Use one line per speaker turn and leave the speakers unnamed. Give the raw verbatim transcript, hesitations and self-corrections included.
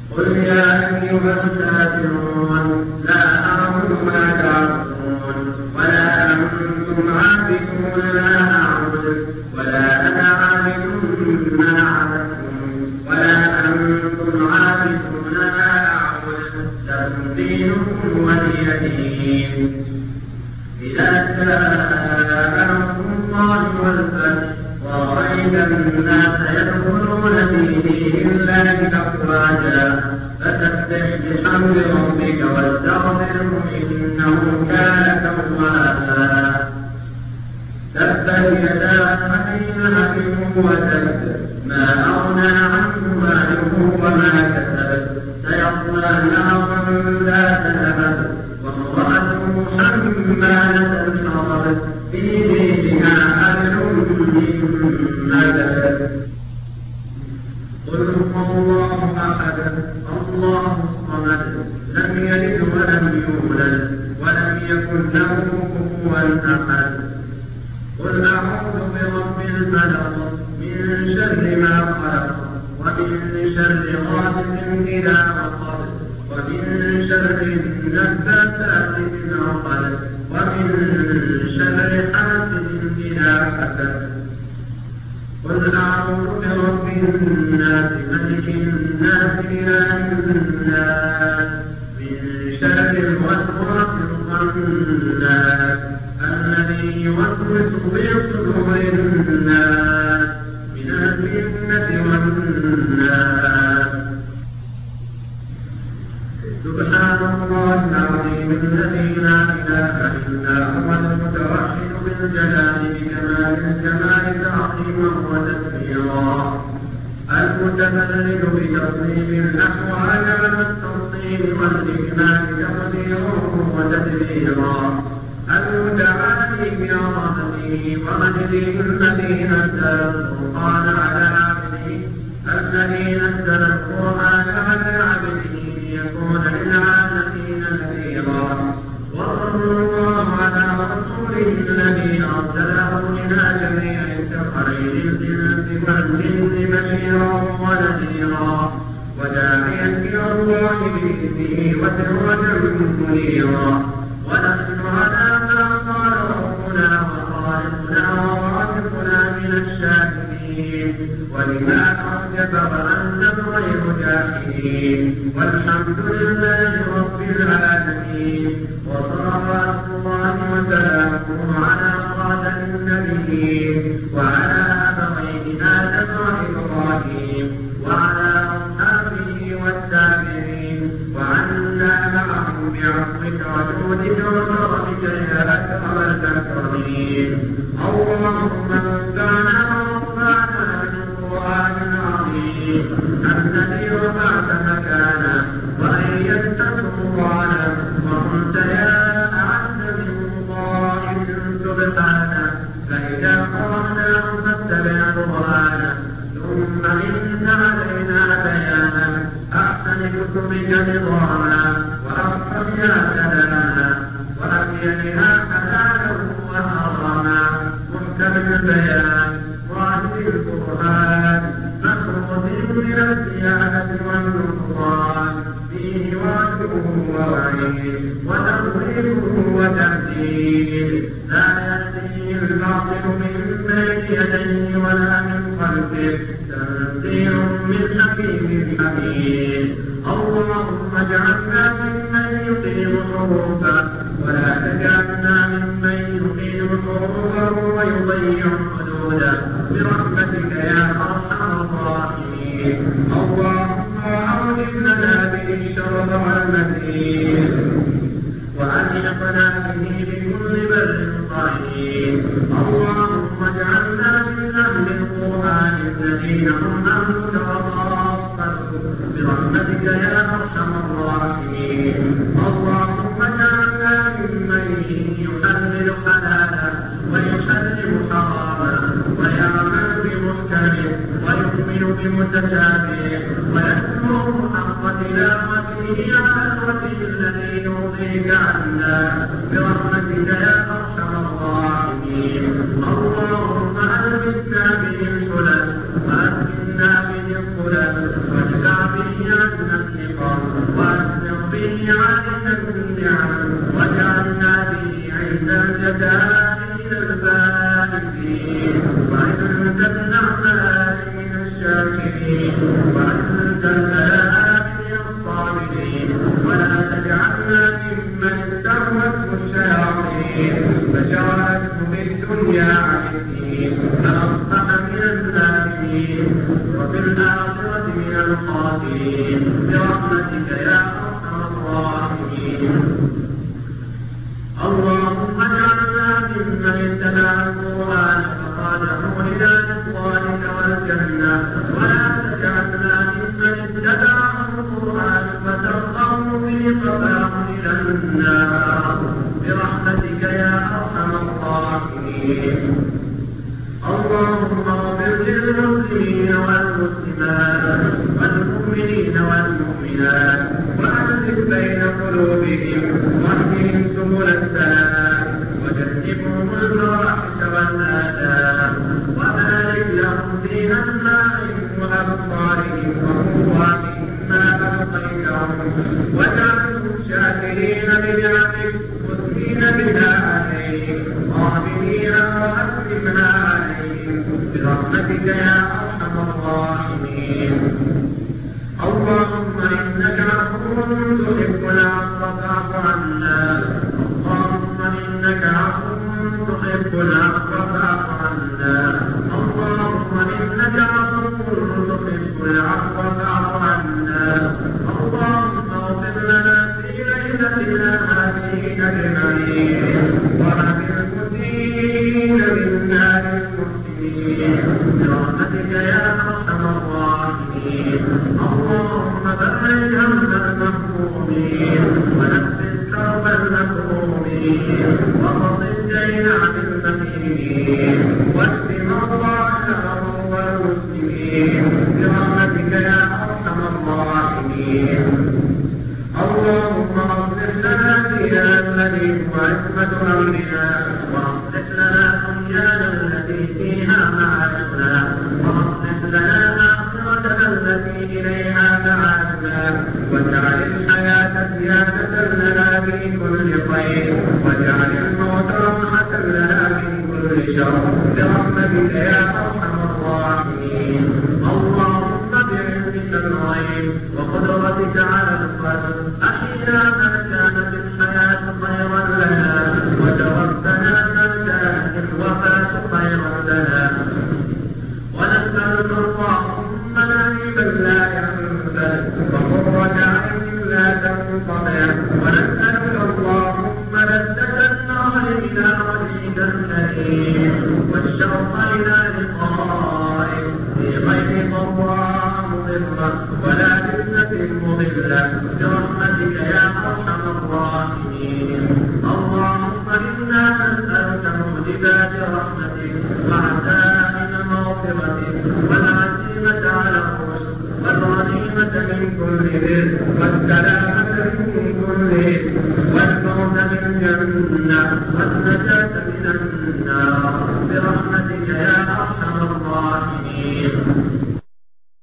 قل يا أيها الكافرون لا أعبد ما تعبدون ولا أنتم عابدون ما أعبد ولا أنا عابد ما عبدتم ولا أنتم عابدون ما أعبد لكم دينكم ولي دين. إذا جاء نصر الله والفتح ورأيت الناس يدخلون في دين الله أفواجا فسبح بحمد ربك واستغفره إنه كان توابا. تبت يدا أبي لهب وتب ما أغنى عنه ماله وما كسب سيصلى نارا ذات لهب وامرأته حمالة الحطب في جيدها حبل من مسد. قل هو الله أحد الله الصمد لم يلد ولم يولد ولم يكن له كفوا أحد. قل أعوذ برب الفلق من شر ما خلق ومن شر غاسق إذا وقب ومن شر النفاثات في العقد ومن شر حاسد إذا حسد. قل أعوذ برب الناس ملك الناس إله الناس من شر الوسواس الخناس الذي يوسوس في صدور الناس من الجنة والناس. سبحان الله العظيم الذي لا إله إلا هو المتوحد بالجلال بكمال الجمال تعظيما وتكبيرا المتفرد بتصميم الأحوال على التفصيل والإكمال تقديرا وتدبيرا المتعالي بعظمته ومجده الذي نزل القرآن على عبده الذي نزل القرآن على عبده ليكون للعالمين نذيرا. وصلى الله على رسوله الذي أرسله إلى جميع الثقلين الإنس والجن بشيرا ونذيرا وداعيا إلى الله بإذنه وسراجا منيرا. ونحن على ما قال ربنا وخالقنا ورازقنا من الشاكرين ولما أوجب وأنتم غير جاحدين والحمد لله رب العالمين. وصلوات الله وسلامه على خاتم النبيين وعلى أبويه آدم وإبراهيم وعلى أصحابه والتابعين وعنا معهم بعفوك وجودك وكرمك يا أكرم الأكرمين. اللهم انفعنا وارفعنا بالقرآن العظيم الذي رفعت مكانه وأيدت سلطانه وقلت يا أعز من طائف سبحانه فإذا قرأناه فاتبع قرآنه ثم إن علينا بيانه أحسن كتبك نظاما وأرحمها كلاما وأبينها حلالا وحراما محكم البيان واهدي القرآن مخرج من الزيادة والنقصان فيه وعده ووعيد وتخويف وتهديد لا يأتيه الباطل من بين يديه ولا من خلفه تنزيل من حكيم حميد. اللهم اجعلنا ممن يقيم حروفه ولا تجعلنا ممن يقيم حروفه ويضيع حدوده برحمتك يا ارحم الراحمين. اللهم اعوذ لنا به الشر والمكين وألحقنا به بكل بر طيب. اللهم اجعلنا من أهل القرآن الذين هم أهلك وخاصتك برحمتك يا أرحم الراحمين. اللهم اجعلنا ممن يحلل حلالا ويحرم حراما ويعمل بمحكمه ويؤمن بمتشابهه ويتلوه حق تلاوته على الوجه الذي يرضيك عنا برحمتك يا أرحم الراحمين. اللهم ألبسنا به الحلل وأسكننا به الخلل واجعل به عنا به عالم النعم وجعلنا به عند الجزاء من الفائزين وعند النعماء من الشاكرين وعند البلاء من الصابرين ولا تجعلنا ممن استهوته الشياطين فشغلته بالدنيا عن الدين فأصبح من الظالمين وفي الآخرة من الخاسرين برحمتك يا أرحم الراحمين. اللهم اجعلنا ممن اتبع القرآن فقاده إلى رضوانك والجنة ولا تجعلنا ممن اتبع القرآن فترقه في قفاه إلى النار برحمتك يا أرحم الراحمين. اللهم اغفر للمسلمين والمسلمات والمؤمنين والمؤمنات وألف بين قلوبهم واهدهم سبل السلام وجنبهم الفواحش والآثام وبارك لهم في أسماعهم وأبصارهم وقواتهم ما أبقيتهم واجعلهم شاكرين بنعمك مثنين بها عليك قابلين وأسلمنا عليهم برحمتك يا أرحم الراحمين. اللهم إنك عفو تحب العفو فاعف عنا. اللهم إنك عفو تحب العفو فاعف عنا. اللهم إنك عفو تحب العفو فاعف عنا. اللهم اغفر لنا في ليلتنا هذه أجمعين وهب المسيء منا للمحسنين برحمتك يا أرحم الراحمين. اللهم فرج هم المهمومين ونفس كرب المكروبين وقض الدين عن المدينين واشف مرضانا والمسلمين برحمتك يا أرحم الراحمين. اللهم اصلح لنا ديننا الذي هو عصمة أمرنا واصلح لنا دنيانا التي فيها معاشنا واصلح لنا آخرتنا التي إليها معادنا واجعل الحياة زيادة لنا في كل خير واجعل الموت راحة لنا من كل شر برحمتك يا أرحم الراحمين. اللهم بعلمك الغيب وقدرتك على الخلق أحينا ما كانت الحياة خيرا لنا وتوفنا ما كانت الوفاة خيرا لنا ونسألك اللهم نعيما لا ينفد وقرة عين لا تنقطع ونسألك اللهم لذة النار إلى رشيدا كريم والشوق إلى لقائك في غير ضراء مضرة ولا فتنة مضلة برحمتك يا أرحم الراحمين. اللهم إنا نسألك موجبات رحمتك وعزائم مغفرتك والعزيمة على الرشد والغنيمة من كل بر والسلام